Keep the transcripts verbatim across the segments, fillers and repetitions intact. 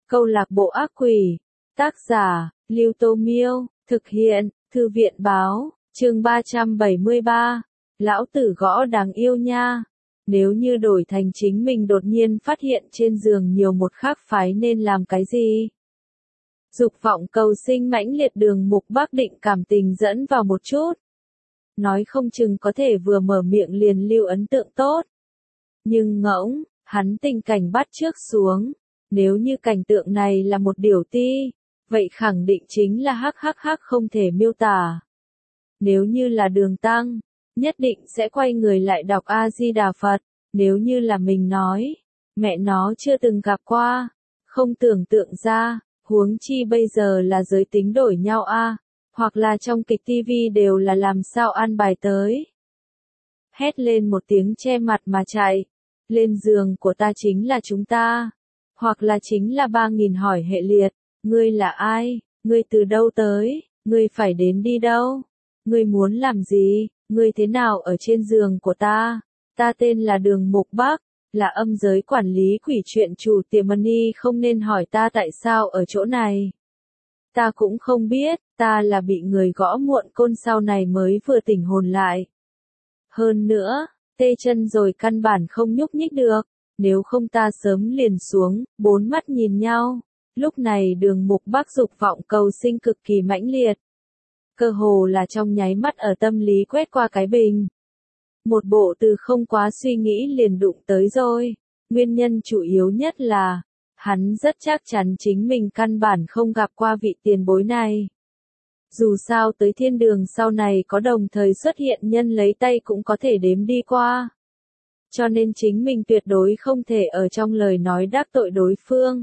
Câu lạc bộ ác quỷ. Tác giả, Lưu Tô Miêu. Thực hiện, Thư viện Báo. Chương ba trăm bảy mươi ba. Lão tử gõ đáng yêu nha. Nếu như đổi thành chính mình đột nhiên phát hiện trên giường nhiều một khác phái nên làm cái gì? Dục vọng cầu sinh mãnh liệt, Đường Mục Bắc định cảm tình dẫn vào một chút. Nói không chừng có thể vừa mở miệng liền lưu ấn tượng tốt. Nhưng ngỗng, hắn tình cảnh bắt chước xuống. Nếu như cảnh tượng này là một điểu ti, vậy khẳng định chính là hắc hắc hắc không thể miêu tả. Nếu như là Đường Tăng, nhất định sẽ quay người lại đọc A-di-đà Phật. Nếu như là mình nói, mẹ nó chưa từng gặp qua, không tưởng tượng ra, huống chi bây giờ là giới tính đổi nhau a, hoặc là trong kịch tivi đều là làm sao an bài tới. Hét lên một tiếng che mặt mà chạy, lên giường của ta chính là chúng ta, hoặc là chính là ba nghìn hỏi hệ liệt, ngươi là ai, ngươi từ đâu tới, ngươi phải đến đi đâu, ngươi muốn làm gì, ngươi thế nào ở trên giường của ta. Ta tên là Đường Mục Bắc, là âm giới quản lý quỷ chuyện chủ tiệm money, không nên hỏi ta tại sao ở chỗ này. Ta cũng không biết, ta là bị người gõ muộn côn sau này mới vừa tỉnh hồn lại. Hơn nữa, tê chân rồi căn bản không nhúc nhích được, nếu không ta sớm liền xuống, bốn mắt nhìn nhau. Lúc này Đường Mục Bắc dục vọng cầu sinh cực kỳ mãnh liệt. Cơ hồ là trong nháy mắt ở tâm lý quét qua cái bình. Một bộ từ không quá suy nghĩ liền đụng tới rồi. Nguyên nhân chủ yếu nhất là, hắn rất chắc chắn chính mình căn bản không gặp qua vị tiền bối này. Dù sao tới thiên đường sau này có đồng thời xuất hiện nhân lấy tay cũng có thể đếm đi qua. Cho nên chính mình tuyệt đối không thể ở trong lời nói đắc tội đối phương.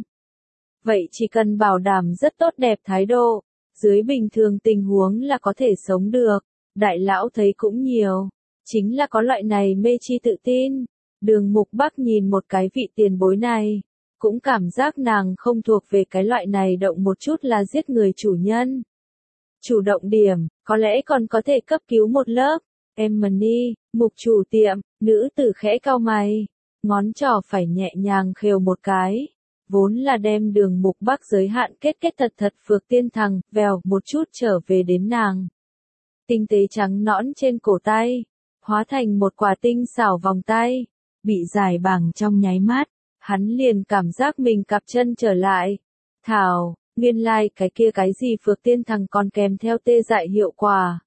Vậy chỉ cần bảo đảm rất tốt đẹp thái độ, dưới bình thường tình huống là có thể sống được. Đại lão thấy cũng nhiều. Chính là có loại này mê chi tự tin. Đường Mục Bắc nhìn một cái vị tiền bối này, cũng cảm giác nàng không thuộc về cái loại này động một chút là giết người chủ nhân. Chủ động điểm, có lẽ còn có thể cấp cứu một lớp. Em Money, mục chủ tiệm, nữ tử khẽ cau mày, ngón trỏ phải nhẹ nhàng khều một cái. Vốn là đem Đường Mục Bắc giới hạn kết kết thật thật phược tiên thằng, vèo một chút trở về đến nàng. Tinh tế trắng nõn trên cổ tay, hóa thành một quả tinh xảo vòng tay, bị giải bằng trong nháy mắt, hắn liền cảm giác mình cặp chân trở lại. Thảo, nguyên lai like cái kia cái gì phược tiên thằng còn kèm theo tê dại hiệu quả.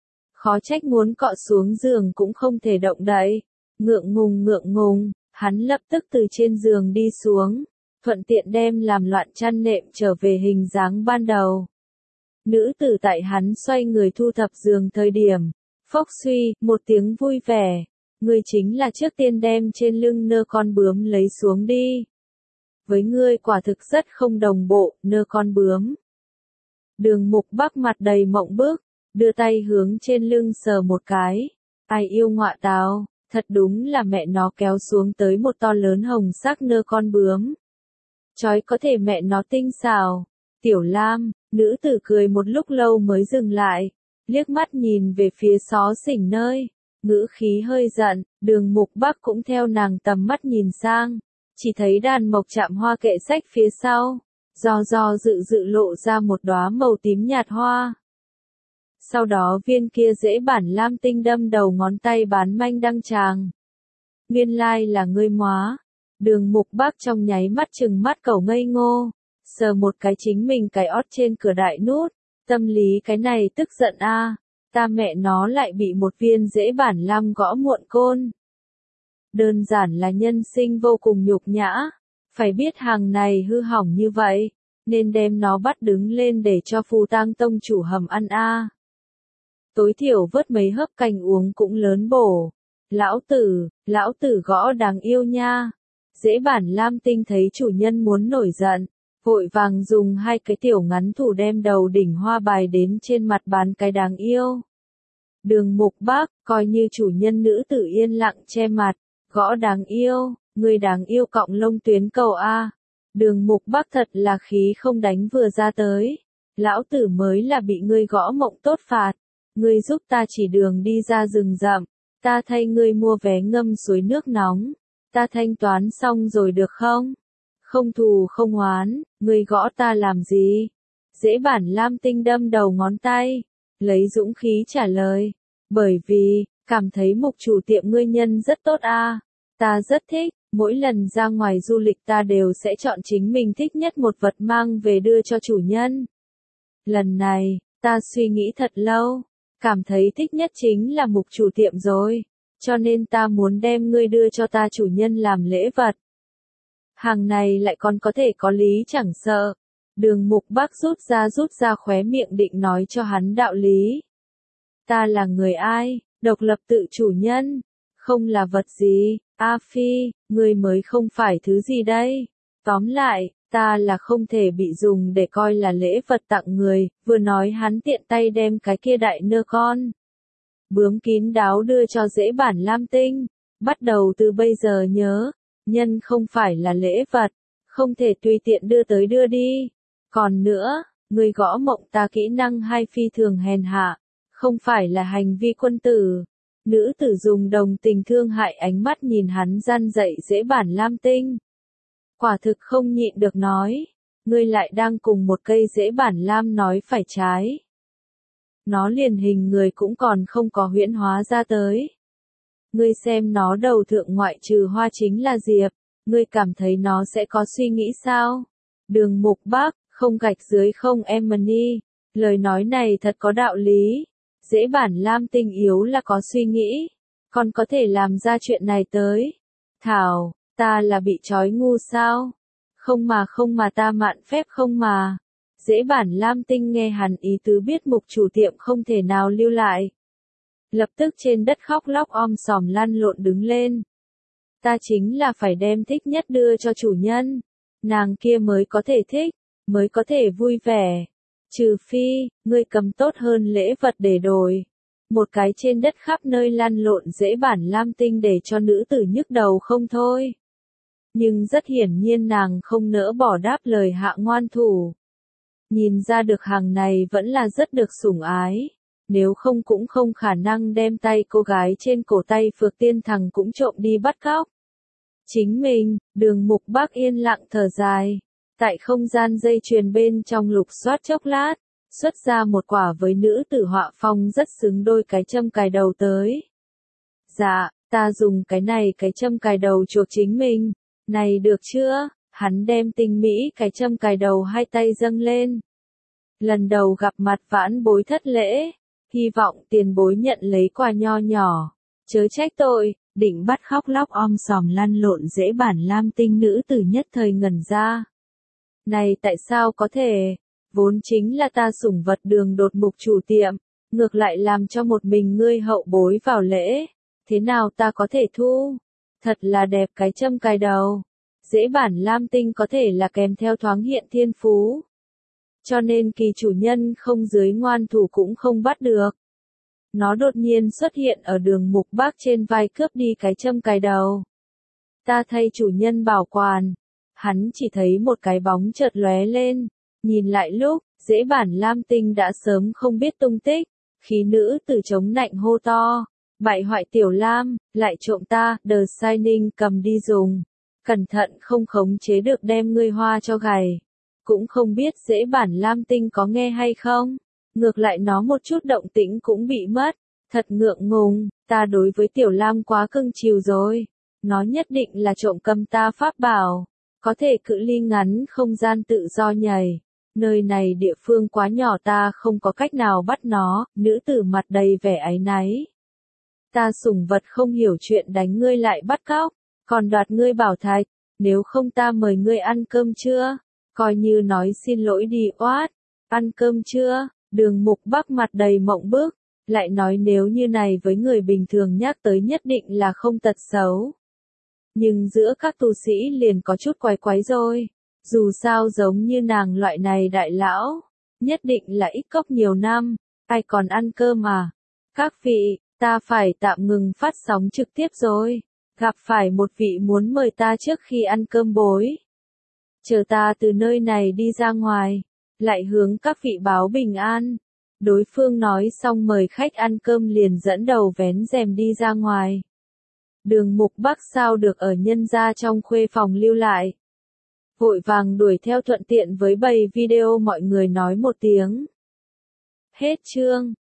Khó trách muốn cọ xuống giường cũng không thể động đậy. Ngượng ngùng ngượng ngùng, hắn lập tức từ trên giường đi xuống, thuận tiện đem làm loạn chăn nệm trở về hình dáng ban đầu. Nữ tử tại hắn xoay người thu thập giường thời điểm, phốc suy, một tiếng vui vẻ. Ngươi chính là trước tiên đem trên lưng nơ con bướm lấy xuống đi. Với ngươi quả thực rất không đồng bộ, nơ con bướm. Đường Mục Bắc mặt đầy mộng bức, đưa tay hướng trên lưng sờ một cái. Ai yêu ngọa táo, thật đúng là mẹ nó kéo xuống tới một to lớn hồng sắc nơ con bướm. Chói có thể mẹ nó tinh xảo. Tiểu Lam, nữ tử cười một lúc lâu mới dừng lại. Liếc mắt nhìn về phía xó xỉnh nơi, ngữ khí hơi giận, Đường Mục Bắc cũng theo nàng tầm mắt nhìn sang, chỉ thấy đàn mộc chạm hoa kệ sách phía sau, do do dự dự lộ ra một đóa màu tím nhạt hoa. Sau đó viên kia dễ bản lam tinh đâm đầu ngón tay bán manh đăng tràng. Nguyên lai là ngươi móa. Đường Mục Bắc trong nháy mắt chừng mắt cẩu ngây ngô, sờ một cái chính mình cái ót trên cửa đại nút. Tâm lý cái này tức giận a, à, ta mẹ nó lại bị một viên dễ bản lam gõ muộn côn. Đơn giản là nhân sinh vô cùng nhục nhã, phải biết hàng này hư hỏng như vậy, nên đem nó bắt đứng lên để cho Phù Tang tông chủ hầm ăn a. À. Tối thiểu vớt mấy hớp canh uống cũng lớn bổ. Lão tử, lão tử gõ đáng yêu nha. Dễ bản lam tinh thấy chủ nhân muốn nổi giận, vội vàng dùng hai cái tiểu ngắn thủ đem đầu đỉnh hoa bài đến trên mặt bán cái đáng yêu. Đường Mục Bắc, coi như chủ nhân nữ tử yên lặng che mặt, gõ đáng yêu, người đáng yêu cọng lông tuyến cầu A. Đường Mục Bắc thật là khí không đánh vừa ra tới. Lão tử mới là bị ngươi gõ mộng tốt phạt. Ngươi giúp ta chỉ đường đi ra rừng rậm, ta thay ngươi mua vé ngâm suối nước nóng. Ta thanh toán xong rồi được không? Không thù không oán, ngươi gõ ta làm gì? Dễ bản Lam Tinh đâm đầu ngón tay, lấy dũng khí trả lời. Bởi vì, cảm thấy mục chủ tiệm ngươi nhân rất tốt a, ta rất thích, mỗi lần ra ngoài du lịch ta đều sẽ chọn chính mình thích nhất một vật mang về đưa cho chủ nhân. Lần này, ta suy nghĩ thật lâu, cảm thấy thích nhất chính là mục chủ tiệm rồi, cho nên ta muốn đem ngươi đưa cho ta chủ nhân làm lễ vật. Hàng này lại còn có thể có lý chẳng sợ. Đường Mục Bác rút ra rút ra khóe miệng định nói cho hắn đạo lý. Ta là người ai, độc lập tự chủ nhân, không là vật gì, A Phi, ngươi mới không phải thứ gì đây. Tóm lại, ta là không thể bị dùng để coi là lễ vật tặng người, vừa nói hắn tiện tay đem cái kia đại nơ con bướm kín đáo đưa cho Dễ bản Lam Tinh. Bắt đầu từ bây giờ nhớ, nhân không phải là lễ vật, không thể tùy tiện đưa tới đưa đi. Còn nữa, người gõ mộng ta kỹ năng hai phi thường hèn hạ, không phải là hành vi quân tử. Nữ tử dùng đồng tình thương hại ánh mắt nhìn hắn gian dạy Dễ bản Lam Tinh. Quả thực không nhịn được nói, ngươi lại đang cùng một cây Dễ bản Lam nói phải trái. Nó liền hình người cũng còn không có huyễn hóa ra tới. Ngươi xem nó đầu thượng ngoại trừ hoa chính là diệp, ngươi cảm thấy nó sẽ có suy nghĩ sao? Đường Mục Bác, không gạch dưới không Emily, lời nói này thật có đạo lý. Dễ bản Lam Tinh yếu là có suy nghĩ, còn có thể làm ra chuyện này tới. Thảo, ta là bị trói ngu sao? Không mà không mà ta mạn phép không mà. Dễ bản Lam Tinh nghe hắn ý tứ biết mục chủ tiệm không thể nào lưu lại. Lập tức trên đất khóc lóc om sòm lăn lộn đứng lên. Ta chính là phải đem thích nhất đưa cho chủ nhân. Nàng kia mới có thể thích, mới có thể vui vẻ. Trừ phi, ngươi cầm tốt hơn lễ vật để đổi. Một cái trên đất khắp nơi lăn lộn Dễ bản Lam Tinh để cho nữ tử nhức đầu không thôi. Nhưng rất hiển nhiên nàng không nỡ bỏ đáp lời hạ ngoan thủ. Nhìn ra được hàng này vẫn là rất được sủng ái. Nếu không cũng không khả năng đem tay cô gái trên cổ tay Phược Tiên Thằng cũng trộm đi bắt cóc. Chính mình, Đường Mục Bác yên lặng thở dài. Tại không gian dây chuyền bên trong lục soát chốc lát, xuất ra một quả với nữ tử họa phong rất xứng đôi cái châm cài đầu tới. Dạ, ta dùng cái này cái châm cài đầu chuộc chính mình. Này được chưa? Hắn đem tinh mỹ cái châm cài đầu hai tay dâng lên. Lần đầu gặp mặt vãn bối thất lễ, hy vọng tiền bối nhận lấy quà nho nhỏ. Chớ trách tội, định bắt khóc lóc om sòm lăn lộn Dễ bản Lam Tinh nữ tử nhất thời ngẩn ra. Này tại sao có thể? Vốn chính là ta sủng vật Đường đột mục chủ tiệm, ngược lại làm cho một mình ngươi hậu bối vào lễ. Thế nào ta có thể thu? Thật là đẹp cái châm cài đầu. Dễ bản Lam Tinh có thể là kèm theo thoáng hiện thiên phú. Cho nên kỳ chủ nhân không dưới ngoan thủ cũng không bắt được. Nó đột nhiên xuất hiện ở Đường Mục Bác trên vai cướp đi cái châm cài đầu. Ta thay chủ nhân bảo quản. Hắn chỉ thấy một cái bóng chợt lóe lên. Nhìn lại lúc, Dễ bản Lam Tinh đã sớm không biết tung tích. Khí nữ từ chống nạnh hô to. Bại hoại tiểu Lam, lại trộm ta, The Shining cầm đi dùng. Cẩn thận không khống chế được đem ngươi hoa cho gầy. Cũng không biết Dễ bản Lam Tinh có nghe hay không. Ngược lại nó một chút động tĩnh cũng bị mất. Thật ngượng ngùng, ta đối với tiểu Lam quá cưng chiều rồi. Nó nhất định là trộm cầm ta pháp bảo. Có thể cự ly ngắn không gian tự do nhảy. Nơi này địa phương quá nhỏ ta không có cách nào bắt nó. Nữ tử mặt đầy vẻ áy náy. Ta sủng vật không hiểu chuyện đánh ngươi lại bắt cóc. Còn đoạt ngươi bảo thạch. Nếu không ta mời ngươi ăn cơm chưa? Coi như nói xin lỗi đi oát. Ăn cơm chưa? Đường Mục Bác mặt đầy mộng bức. Lại nói nếu như này với người bình thường nhắc tới nhất định là không tật xấu. Nhưng giữa các tu sĩ liền có chút quái quái rồi. Dù sao giống như nàng loại này đại lão. Nhất định là ít cốc nhiều năm. Ai còn ăn cơm à? Các vị, ta phải tạm ngừng phát sóng trực tiếp rồi. Gặp phải một vị muốn mời ta trước khi ăn cơm bối. Chờ ta từ nơi này đi ra ngoài. Lại hướng các vị báo bình an. Đối phương nói xong mời khách ăn cơm liền dẫn đầu vén rèm đi ra ngoài. Đường Mục Bác sao được ở nhân gia trong khuê phòng lưu lại. vội vàng đuổi theo thuận tiện với bầy video mọi người nói một tiếng. Hết chương.